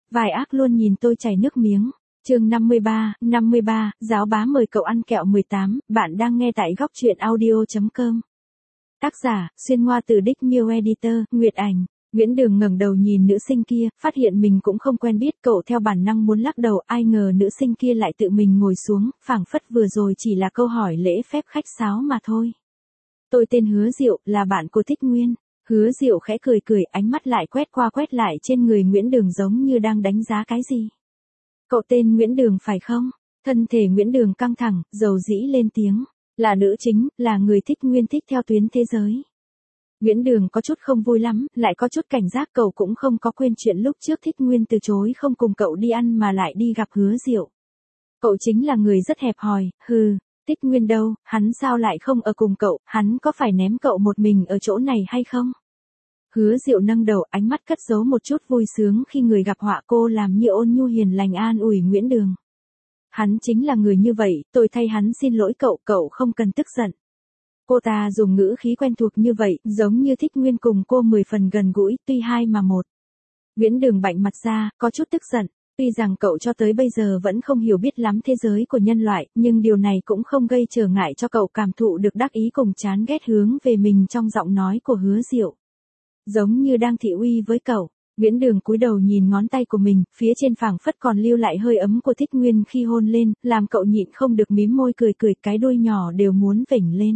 Vài ác luôn nhìn tôi chảy nước miếng. Chương 53, giáo bá mời cậu ăn kẹo 18, bạn đang nghe tại góc truyện audio.com. Tác giả, xuyên hoa từ Đích Miêu Editor, Nguyệt Ảnh. Nguyễn Đường ngẩng đầu nhìn nữ sinh kia, phát hiện mình cũng không quen biết, cậu theo bản năng muốn lắc đầu, ai ngờ nữ sinh kia lại tự mình ngồi xuống, phảng phất vừa rồi chỉ là câu hỏi lễ phép khách sáo mà thôi. Tôi tên Hứa Diệu, là bạn của Thích Nguyên. Hứa Diệu khẽ cười cười, ánh mắt lại quét qua quét lại trên người Nguyễn Đường giống như đang đánh giá cái gì. Cậu tên Nguyễn Đường phải không? Thân thể Nguyễn Đường căng thẳng, dầu dĩ lên tiếng. Là nữ chính, là người Thích Nguyên thích theo tuyến thế giới. Nguyễn Đường có chút không vui lắm, lại có chút cảnh giác, cậu cũng không có quên chuyện lúc trước Thích Nguyên từ chối không cùng cậu đi ăn mà lại đi gặp Hứa Diệu. Cậu chính là người rất hẹp hòi, Thích Nguyên đâu, hắn sao lại không ở cùng cậu, hắn có phải ném cậu một mình ở chỗ này hay không? Hứa Diệu nâng đầu, ánh mắt cất giấu một chút vui sướng khi người gặp họa, cô làm như ôn nhu hiền lành an ủi Nguyễn Đường. Hắn chính là người như vậy, tôi thay hắn xin lỗi cậu, cậu không cần tức giận. Cô ta dùng ngữ khí quen thuộc như vậy, giống như Thích Nguyên cùng cô 10 phần gần gũi, tuy hai mà một. Nguyễn Đường bạnh mặt ra, có chút tức giận. Tuy rằng cậu cho tới bây giờ vẫn không hiểu biết lắm thế giới của nhân loại, nhưng điều này cũng không gây trở ngại cho cậu cảm thụ được đắc ý cùng chán ghét hướng về mình trong giọng nói của Hứa Diệu. Giống như đang thị uy với cậu. Nguyễn Đường cúi đầu nhìn ngón tay của mình, phía trên phảng phất còn lưu lại hơi ấm của Thích Nguyên khi hôn lên, làm cậu nhịn không được mím môi cười cười, cái đuôi nhỏ đều muốn vểnh lên.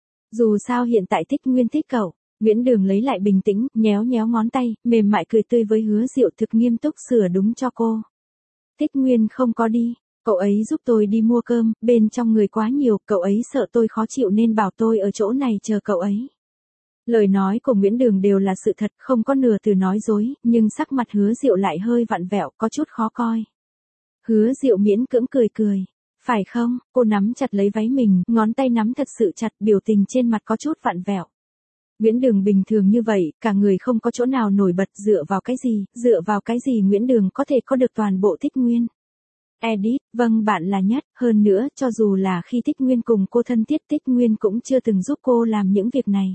Dù sao hiện tại Thích Nguyên thích cậu. Nguyễn Đường lấy lại bình tĩnh, nhéo nhéo ngón tay, mềm mại cười tươi với Hứa Diệu, thực nghiêm túc sửa đúng cho cô. Thích Nguyên không có đi, cậu ấy giúp tôi đi mua cơm, bên trong người quá nhiều, cậu ấy sợ tôi khó chịu nên bảo tôi ở chỗ này chờ cậu ấy. Lời nói của Nguyễn Đường đều là sự thật, không có nửa từ nói dối, nhưng sắc mặt Hứa Diệu lại hơi vặn vẹo, có chút khó coi. Hứa Diệu miễn cưỡng cười cười. Phải không? Cô nắm chặt lấy váy mình, ngón tay nắm thật sự chặt, biểu tình trên mặt có chút vặn vẹo. Nguyễn Đường bình thường như vậy, cả người không có chỗ nào nổi bật, dựa vào cái gì Nguyễn Đường có thể có được toàn bộ Thích Nguyên. Edit, vâng bạn là nhất, hơn nữa, cho dù là khi Thích Nguyên cùng cô thân thiết, Thích Nguyên cũng chưa từng giúp cô làm những việc này.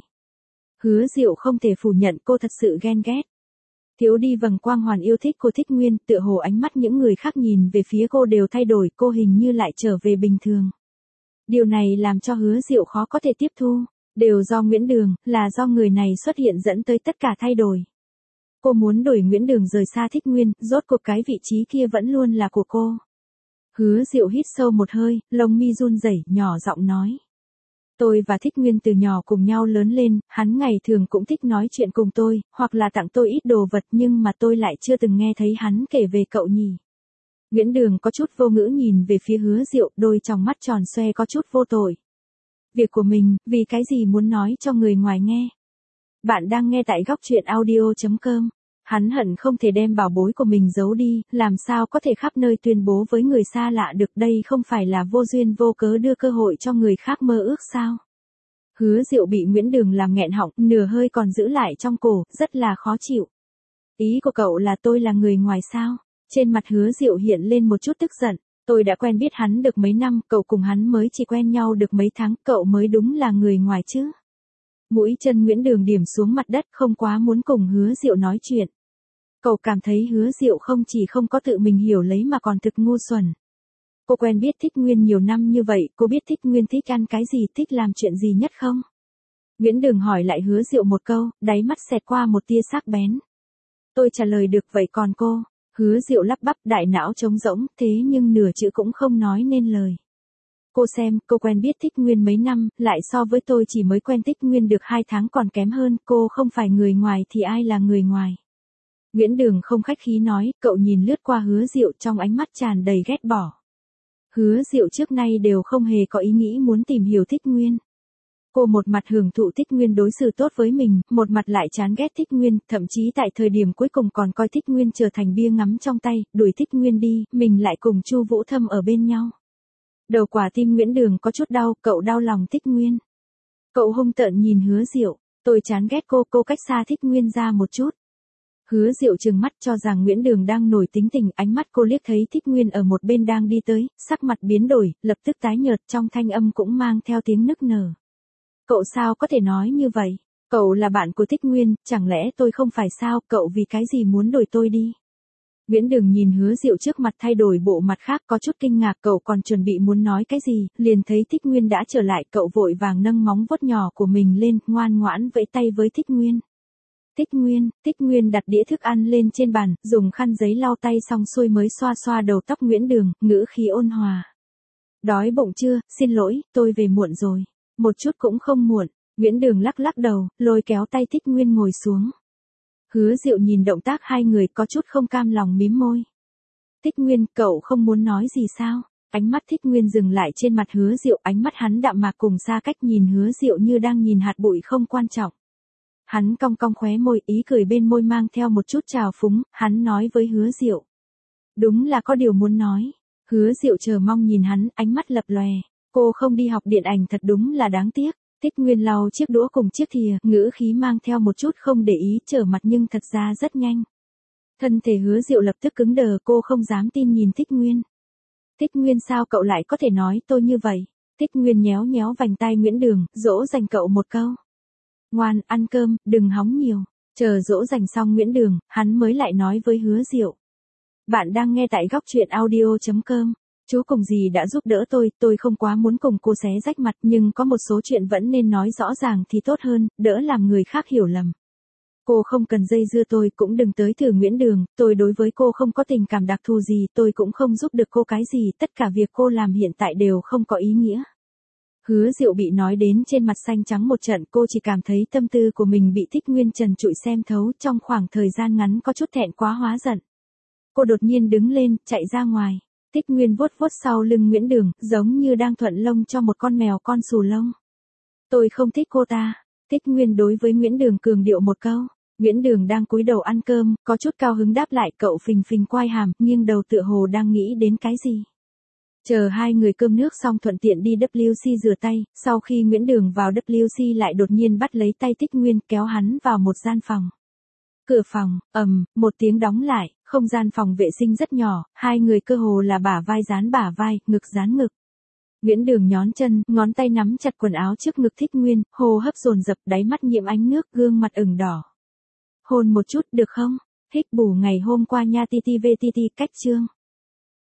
Hứa Diệu không thể phủ nhận, cô thật sự ghen ghét. Thiếu đi vầng quang hoàn yêu thích của Thích Nguyên, tựa hồ ánh mắt những người khác nhìn về phía cô đều thay đổi, cô hình như lại trở về bình thường. Điều này làm cho Hứa Diệu khó có thể tiếp thu, đều do Nguyễn Đường, là do người này xuất hiện dẫn tới tất cả thay đổi. Cô muốn đuổi Nguyễn Đường rời xa Thích Nguyên, rốt cuộc cái vị trí kia vẫn luôn là của cô. Hứa Diệu hít sâu một hơi, lông mi run rẩy, nhỏ giọng nói. Tôi và Thích Nguyên từ nhỏ cùng nhau lớn lên, hắn ngày thường cũng thích nói chuyện cùng tôi, hoặc là tặng tôi ít đồ vật, nhưng mà tôi lại chưa từng nghe thấy hắn kể về cậu nhỉ. Nguyễn Đường có chút vô ngữ nhìn về phía Hứa Diệu, đôi tròng mắt tròn xoe có chút vô tội. Việc của mình, vì cái gì muốn nói cho người ngoài nghe. Bạn đang nghe tại góc truyện audio.com. Hắn hận không thể đem bảo bối của mình giấu đi, làm sao có thể khắp nơi tuyên bố với người xa lạ được, đây không phải là vô duyên vô cớ đưa cơ hội cho người khác mơ ước sao. Hứa Diệu bị Nguyễn Đường làm nghẹn họng, nửa hơi còn giữ lại trong cổ, rất là khó chịu. Ý của cậu là tôi là người ngoài sao? Trên mặt Hứa Diệu hiện lên một chút tức giận. Tôi đã quen biết hắn được mấy năm, cậu cùng hắn mới chỉ quen nhau được mấy tháng, cậu mới đúng là người ngoài chứ. Mũi chân Nguyễn Đường điểm xuống mặt đất, không quá muốn cùng Hứa Diệu nói chuyện. Cậu cảm thấy Hứa Diệu không chỉ không có tự mình hiểu lấy mà còn thực ngu xuẩn. Cô quen biết Thích Nguyên nhiều năm như vậy, cô biết Thích Nguyên thích ăn cái gì, thích làm chuyện gì nhất không? Nguyễn Đường hỏi lại Hứa Diệu một câu, đáy mắt xẹt qua một tia sắc bén. Tôi trả lời được, vậy còn cô? Hứa Diệu lắp bắp, đại não trống rỗng, thế nhưng nửa chữ cũng không nói nên lời. Cô xem, cô quen biết Thích Nguyên mấy năm, lại so với tôi chỉ mới quen Thích Nguyên được 2 tháng còn kém hơn, cô không phải người ngoài thì ai là người ngoài? Nguyễn Đường không khách khí nói, cậu nhìn lướt qua Hứa Diệu trong ánh mắt tràn đầy ghét bỏ. Hứa Diệu trước nay đều không hề có ý nghĩ muốn tìm hiểu Thích Nguyên. Cô một mặt hưởng thụ Thích Nguyên đối xử tốt với mình, một mặt lại chán ghét Thích Nguyên, thậm chí tại thời điểm cuối cùng còn coi Thích Nguyên trở thành bia ngắm trong tay, đuổi Thích Nguyên đi, mình lại cùng Chu Vũ Thâm ở bên nhau. Đầu quả tim Nguyễn Đường có chút đau, cậu đau lòng Thích Nguyên. Cậu hung tợn nhìn Hứa Diệu, tôi chán ghét cô cách xa Thích Nguyên ra một chút. Hứa Diệu trừng mắt cho rằng Nguyễn Đường đang nổi tính tình, ánh mắt cô liếc thấy Thích Nguyên ở một bên đang đi tới, sắc mặt biến đổi, lập tức tái nhợt, trong thanh âm cũng mang theo tiếng nức nở. Cậu sao có thể nói như vậy? Cậu là bạn của Thích Nguyên, chẳng lẽ tôi không phải sao, cậu vì cái gì muốn đuổi tôi đi? Nguyễn Đường nhìn Hứa Diệu trước mặt thay đổi bộ mặt khác có chút kinh ngạc, cậu còn chuẩn bị muốn nói cái gì, liền thấy Thích Nguyên đã trở lại, cậu vội vàng nâng móng vuốt nhỏ của mình lên, ngoan ngoãn vẫy tay với Thích Nguyên. Thích Nguyên đặt đĩa thức ăn lên trên bàn, dùng khăn giấy lau tay xong xuôi mới xoa xoa đầu tóc Nguyễn Đường, ngữ khí ôn hòa. Đói bụng chưa, xin lỗi, tôi về muộn rồi. Một chút cũng không muộn, Nguyễn Đường lắc lắc đầu, lôi kéo tay Thích Nguyên ngồi xuống. Hứa Diệu nhìn động tác hai người có chút không cam lòng mím môi. Thích Nguyên, cậu không muốn nói gì sao? Ánh mắt Thích Nguyên dừng lại trên mặt Hứa Diệu, ánh mắt hắn đạm mạc cùng xa cách nhìn Hứa Diệu như đang nhìn hạt bụi không quan trọng. Hắn cong cong khóe môi, ý cười bên môi mang theo một chút trào phúng, hắn nói với Hứa Diệu. Đúng là có điều muốn nói. Hứa Diệu chờ mong nhìn hắn, ánh mắt lập lòe. Cô không đi học điện ảnh thật đúng là đáng tiếc. Thích Nguyên lau chiếc đũa cùng chiếc thìa, ngữ khí mang theo một chút không để ý, trở mặt nhưng thật ra rất nhanh. Thân thể Hứa Diệu lập tức cứng đờ, cô không dám tin nhìn Thích Nguyên. Thích Nguyên, sao cậu lại có thể nói tôi như vậy? Thích Nguyên nhéo nhéo vành tai Nguyễn Đường, dỗ dành cậu một câu. Ngoan, ăn cơm, đừng hóng nhiều. Chờ dỗ dành xong Nguyễn Đường, hắn mới lại nói với Hứa Diệu. Bạn đang nghe tại góc truyện audio.com. Chú cùng dì đã giúp đỡ tôi không quá muốn cùng cô xé rách mặt, nhưng có một số chuyện vẫn nên nói rõ ràng thì tốt hơn, đỡ làm người khác hiểu lầm. Cô không cần dây dưa tôi, cũng đừng tới thử Nguyễn Đường, tôi đối với cô không có tình cảm đặc thù gì, tôi cũng không giúp được cô cái gì, tất cả việc cô làm hiện tại đều không có ý nghĩa. Hứa Diệu bị nói đến trên mặt xanh trắng một trận, cô chỉ cảm thấy tâm tư của mình bị Thích Nguyên trần trụi xem thấu, trong khoảng thời gian ngắn có chút thẹn quá hóa giận. Cô đột nhiên đứng lên, chạy ra ngoài. Thích Nguyên vuốt vuốt sau lưng Nguyễn Đường, giống như đang thuận lông cho một con mèo con xù lông. Tôi không thích cô ta. Thích Nguyên đối với Nguyễn Đường cường điệu một câu. Nguyễn Đường đang cúi đầu ăn cơm, có chút cao hứng đáp lại, cậu phình phình quai hàm, nghiêng đầu tựa hồ đang nghĩ đến cái gì. Chờ hai người cơm nước xong thuận tiện đi WC rửa tay, sau khi Nguyễn Đường vào WC lại đột nhiên bắt lấy tay Thích Nguyên kéo hắn vào một gian phòng. Cửa phòng, một tiếng đóng lại, không gian phòng vệ sinh rất nhỏ, hai người cơ hồ là bả vai dán bả vai, ngực dán ngực. Nguyễn Đường nhón chân, ngón tay nắm chặt quần áo trước ngực Thích Nguyên, hô hấp dồn dập, đáy mắt nhiễm ánh nước, gương mặt ửng đỏ. Hôn một chút được không? Hích bù ngày hôm qua nha, titi cách chương.